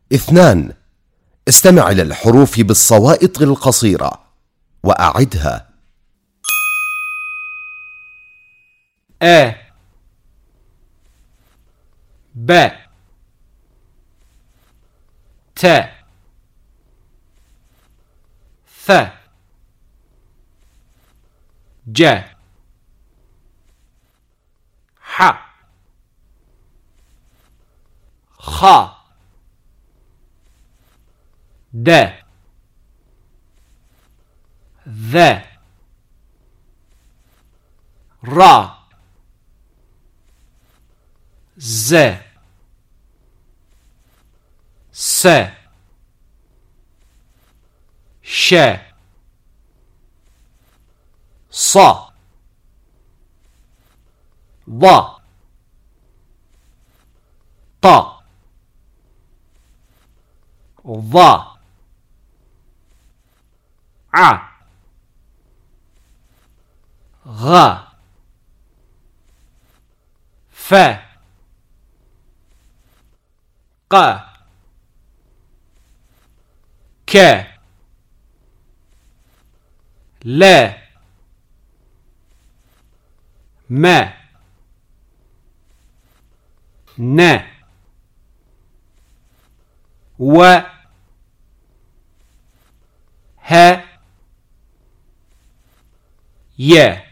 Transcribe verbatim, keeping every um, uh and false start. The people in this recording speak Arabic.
اثنان. استمع إلى الحروف بالصوائط القصيرة وأعدها. أ ب ت ث ج ح خ د ذ را ز س ش ص ض ط ظ ع غ ف ق ك ل م ن و ه ي